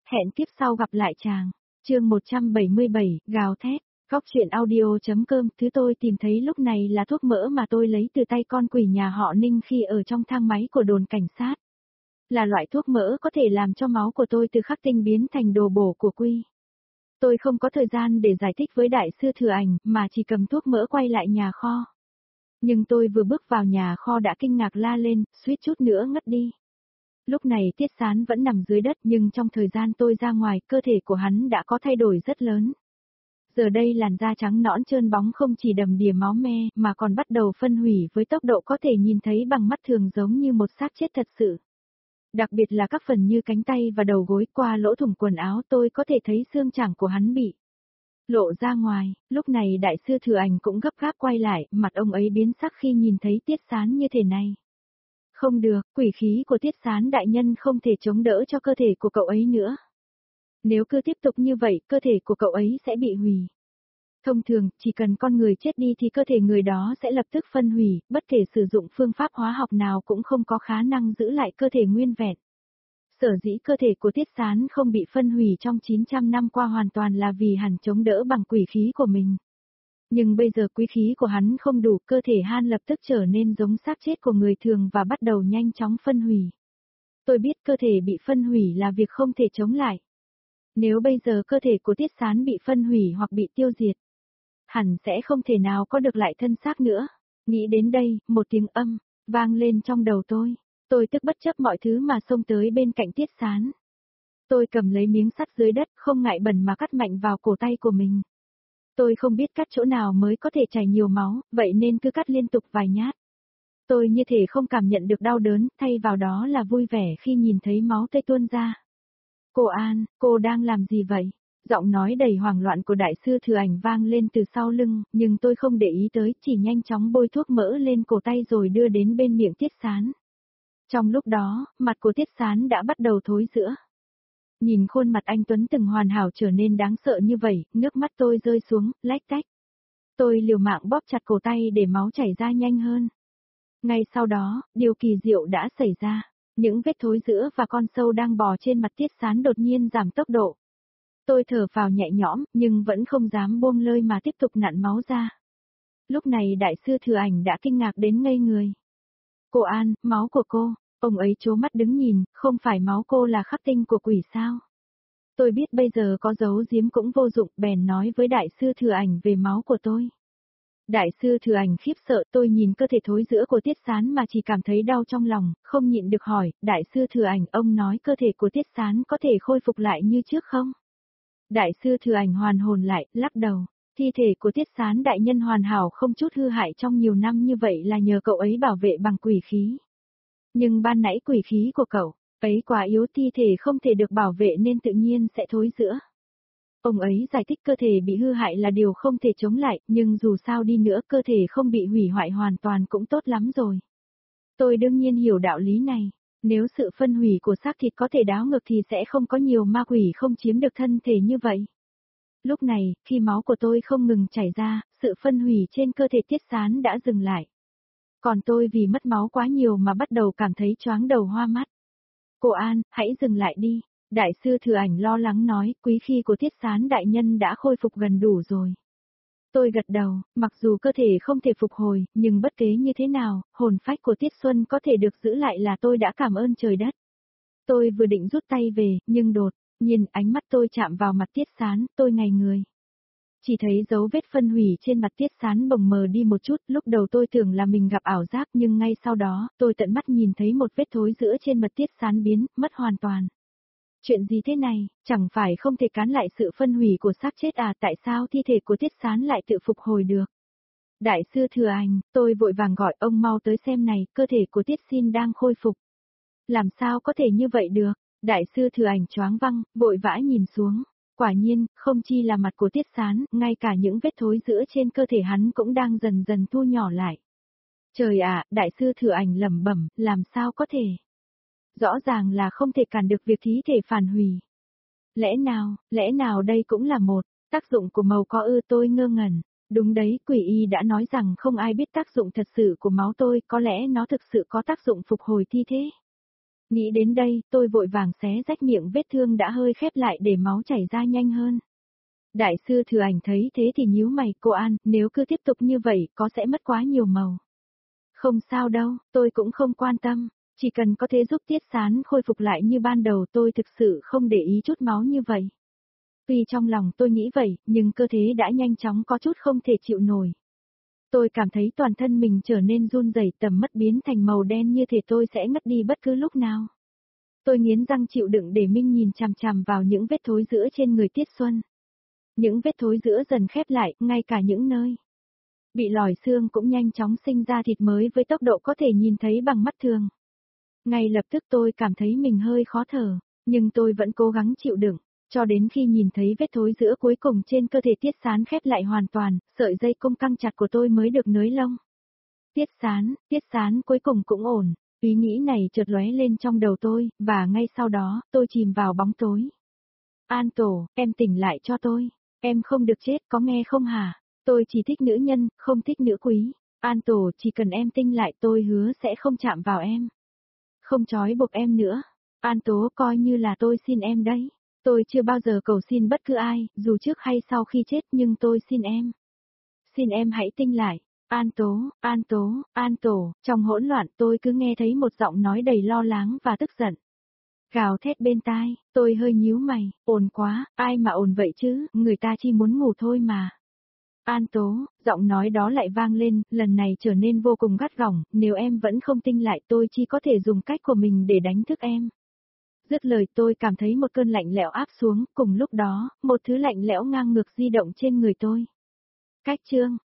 Hẹn kiếp sau gặp lại chàng. Chương 177, gào thét. Góc truyện audio.com. Thứ tôi tìm thấy lúc này là thuốc mỡ mà tôi lấy từ tay con quỷ nhà họ Ninh khi ở trong thang máy của đồn cảnh sát. Là loại thuốc mỡ có thể làm cho máu của tôi từ khắc tinh biến thành đồ bổ của quy. Tôi không có thời gian để giải thích với đại sư Thừa Ảnh mà chỉ cầm thuốc mỡ quay lại nhà kho. Nhưng tôi vừa bước vào nhà kho đã kinh ngạc la lên, suýt chút nữa ngất đi. Lúc này Tiết Sán vẫn nằm dưới đất nhưng trong thời gian tôi ra ngoài cơ thể của hắn đã có thay đổi rất lớn. Giờ đây làn da trắng nõn trơn bóng không chỉ đầm đìa máu me mà còn bắt đầu phân hủy với tốc độ có thể nhìn thấy bằng mắt thường giống như một xác chết thật sự. Đặc biệt là các phần như cánh tay và đầu gối qua lỗ thủng quần áo tôi có thể thấy xương chảng của hắn bị lộ ra ngoài. Lúc này đại sư Thừa Ảnh cũng gấp gáp quay lại, mặt ông ấy biến sắc khi nhìn thấy Tiết Sán như thế này. Không được, quỷ khí của Tiết Sán đại nhân không thể chống đỡ cho cơ thể của cậu ấy nữa. Nếu cứ tiếp tục như vậy, cơ thể của cậu ấy sẽ bị hủy. Thông thường, chỉ cần con người chết đi thì cơ thể người đó sẽ lập tức phân hủy, bất kể sử dụng phương pháp hóa học nào cũng không có khả năng giữ lại cơ thể nguyên vẹn. Sở dĩ cơ thể của Tiết Sán không bị phân hủy trong 900 năm qua hoàn toàn là vì hắn chống đỡ bằng quỷ khí của mình. Nhưng bây giờ quý khí của hắn không đủ, cơ thể hắn lập tức trở nên giống xác chết của người thường và bắt đầu nhanh chóng phân hủy. Tôi biết cơ thể bị phân hủy là việc không thể chống lại. Nếu bây giờ cơ thể của Tiết Sán bị phân hủy hoặc bị tiêu diệt, hẳn sẽ không thể nào có được lại thân xác nữa. Nghĩ đến đây, một tiếng âm vang lên trong đầu tôi. Tôi tức bất chấp mọi thứ mà xông tới bên cạnh Tiết Sán. Tôi cầm lấy miếng sắt dưới đất, không ngại bẩn mà cắt mạnh vào cổ tay của mình. Tôi không biết cắt chỗ nào mới có thể chảy nhiều máu, vậy nên cứ cắt liên tục vài nhát. Tôi như thể không cảm nhận được đau đớn, thay vào đó là vui vẻ khi nhìn thấy máu tươi tuôn ra. Cô An, cô đang làm gì vậy? Giọng nói đầy hoảng loạn của đại sư Thừa Ảnh vang lên từ sau lưng, nhưng tôi không để ý tới, chỉ nhanh chóng bôi thuốc mỡ lên cổ tay rồi đưa đến bên miệng Tiết Sán. Trong lúc đó, mặt của Tiết Sán đã bắt đầu thối rữa. Nhìn khuôn mặt anh Tuấn từng hoàn hảo trở nên đáng sợ như vậy, nước mắt tôi rơi xuống, lách tách. Tôi liều mạng bóp chặt cổ tay để máu chảy ra nhanh hơn. Ngay sau đó, điều kỳ diệu đã xảy ra. Những vết thối rữa và con sâu đang bò trên mặt Tiết Sán đột nhiên giảm tốc độ. Tôi thở phào nhẹ nhõm, nhưng vẫn không dám buông lơi mà tiếp tục nặn máu ra. Lúc này đại sư Thừa Ảnh đã kinh ngạc đến ngây người. Cô An, máu của cô, ông ấy trố mắt đứng nhìn, không phải máu cô là khắc tinh của quỷ sao? Tôi biết bây giờ có giấu giếm cũng vô dụng, bèn nói với đại sư Thừa Ảnh về máu của tôi. Đại sư Thừa Ảnh khiếp sợ, tôi nhìn cơ thể thối rữa của Tiết Sán mà chỉ cảm thấy đau trong lòng, không nhịn được hỏi, đại sư Thừa Ảnh, ông nói cơ thể của Tiết Sán có thể khôi phục lại như trước không? Đại sư Thừa Ảnh hoàn hồn lại, lắc đầu, thi thể của Tiết Sán đại nhân hoàn hảo không chút hư hại trong nhiều năm như vậy là nhờ cậu ấy bảo vệ bằng quỷ khí. Nhưng ban nãy quỷ khí của cậu ấy quá yếu, thi thể không thể được bảo vệ nên tự nhiên sẽ thối rữa. Ông ấy giải thích cơ thể bị hư hại là điều không thể chống lại, nhưng dù sao đi nữa cơ thể không bị hủy hoại hoàn toàn cũng tốt lắm rồi. Tôi đương nhiên hiểu đạo lý này. Nếu sự phân hủy của xác thịt có thể đảo ngược thì sẽ không có nhiều ma quỷ không chiếm được thân thể như vậy. Lúc này, khi máu của tôi không ngừng chảy ra, sự phân hủy trên cơ thể Tiết Sán đã dừng lại. Còn tôi vì mất máu quá nhiều mà bắt đầu cảm thấy choáng đầu hoa mắt. Cô An, hãy dừng lại đi. Đại sư Thừa Ảnh lo lắng nói, quý khí của Tiết Sán đại nhân đã khôi phục gần đủ rồi. Tôi gật đầu, mặc dù cơ thể không thể phục hồi, nhưng bất kể như thế nào, hồn phách của Tiết Xuân có thể được giữ lại là tôi đã cảm ơn trời đất. Tôi vừa định rút tay về, nhưng đột nhiên ánh mắt tôi chạm vào mặt Tiết Sán, tôi ngây người. Chỉ thấy dấu vết phân hủy trên mặt Tiết Sán bồng mờ đi một chút, lúc đầu tôi tưởng là mình gặp ảo giác nhưng ngay sau đó, tôi tận mắt nhìn thấy một vết thối rữa trên mặt Tiết Sán biến mất hoàn toàn. Chuyện gì thế này, chẳng phải không thể cán lại sự phân hủy của xác chết à, tại sao thi thể của Tiết Sán lại tự phục hồi được? Đại sư Thừa Ảnh, tôi vội vàng gọi ông mau tới xem này, cơ thể của Tiết Xin đang khôi phục. Làm sao có thể như vậy được? Đại sư Thừa Ảnh choáng văng, vội vã nhìn xuống. Quả nhiên, không chi là mặt của Tiết Sán, ngay cả những vết thối rữa trên cơ thể hắn cũng đang dần dần thu nhỏ lại. Trời ạ, đại sư Thừa Ảnh lẩm bẩm, làm sao có thể? Rõ ràng là không thể cản được việc thí thể phản hủy. Lẽ nào đây cũng là một tác dụng của màu có ư, tôi ngơ ngẩn. Đúng đấy, quỷ y đã nói rằng không ai biết tác dụng thật sự của máu tôi, có lẽ nó thực sự có tác dụng phục hồi thi thể. Nghĩ đến đây, tôi vội vàng xé rách miệng vết thương đã hơi khép lại để máu chảy ra nhanh hơn. Đại sư Thừa Ảnh thấy thế thì nhíu mày, cô An, nếu cứ tiếp tục như vậy có sẽ mất quá nhiều màu. Không sao đâu, tôi cũng không quan tâm, chỉ cần có thể giúp Tiết Sán khôi phục lại như ban đầu tôi thực sự không để ý chút máu như vậy. Tuy trong lòng tôi nghĩ vậy, nhưng cơ thể đã nhanh chóng có chút không thể chịu nổi. Tôi cảm thấy toàn thân mình trở nên run rẩy, tầm mắt biến thành màu đen như thể tôi sẽ ngất đi bất cứ lúc nào. Tôi nghiến răng chịu đựng để Minh nhìn chằm chằm vào những vết thối giữa trên người Tiết Xuân. Những vết thối giữa dần khép lại, ngay cả những nơi bị lòi xương cũng nhanh chóng sinh ra thịt mới với tốc độ có thể nhìn thấy bằng mắt thường. Ngay lập tức tôi cảm thấy mình hơi khó thở, nhưng tôi vẫn cố gắng chịu đựng, cho đến khi nhìn thấy vết thối giữa cuối cùng trên cơ thể Tiết Sán khép lại hoàn toàn, sợi dây cung căng chặt của tôi mới được nới lông. Tiết Sán cuối cùng cũng ổn, ý nghĩ này chợt lóe lên trong đầu tôi, và ngay sau đó, tôi chìm vào bóng tối. An Tổ, em tỉnh lại cho tôi, em không được chết có nghe không hả? Tôi chỉ thích nữ nhân, không thích nữ quý. An Tổ, chỉ cần em tinh lại tôi hứa sẽ không chạm vào em. Không trói buộc em nữa. An Tố, coi như là tôi xin em đấy. Tôi chưa bao giờ cầu xin bất cứ ai, dù trước hay sau khi chết, nhưng tôi xin em. Xin em hãy tinh lại. An Tố, An Tố, An Tổ, trong hỗn loạn tôi cứ nghe thấy một giọng nói đầy lo lắng và tức giận. Gào thét bên tai, tôi hơi nhíu mày, ồn quá, ai mà ồn vậy chứ, người ta chỉ muốn ngủ thôi mà. An Tố, giọng nói đó lại vang lên, lần này trở nên vô cùng gắt gỏng, nếu em vẫn không tinh lại tôi chỉ có thể dùng cách của mình để đánh thức em. Dứt lời tôi cảm thấy một cơn lạnh lẽo áp xuống, cùng lúc đó, một thứ lạnh lẽo ngang ngược di động trên người tôi. Cách chương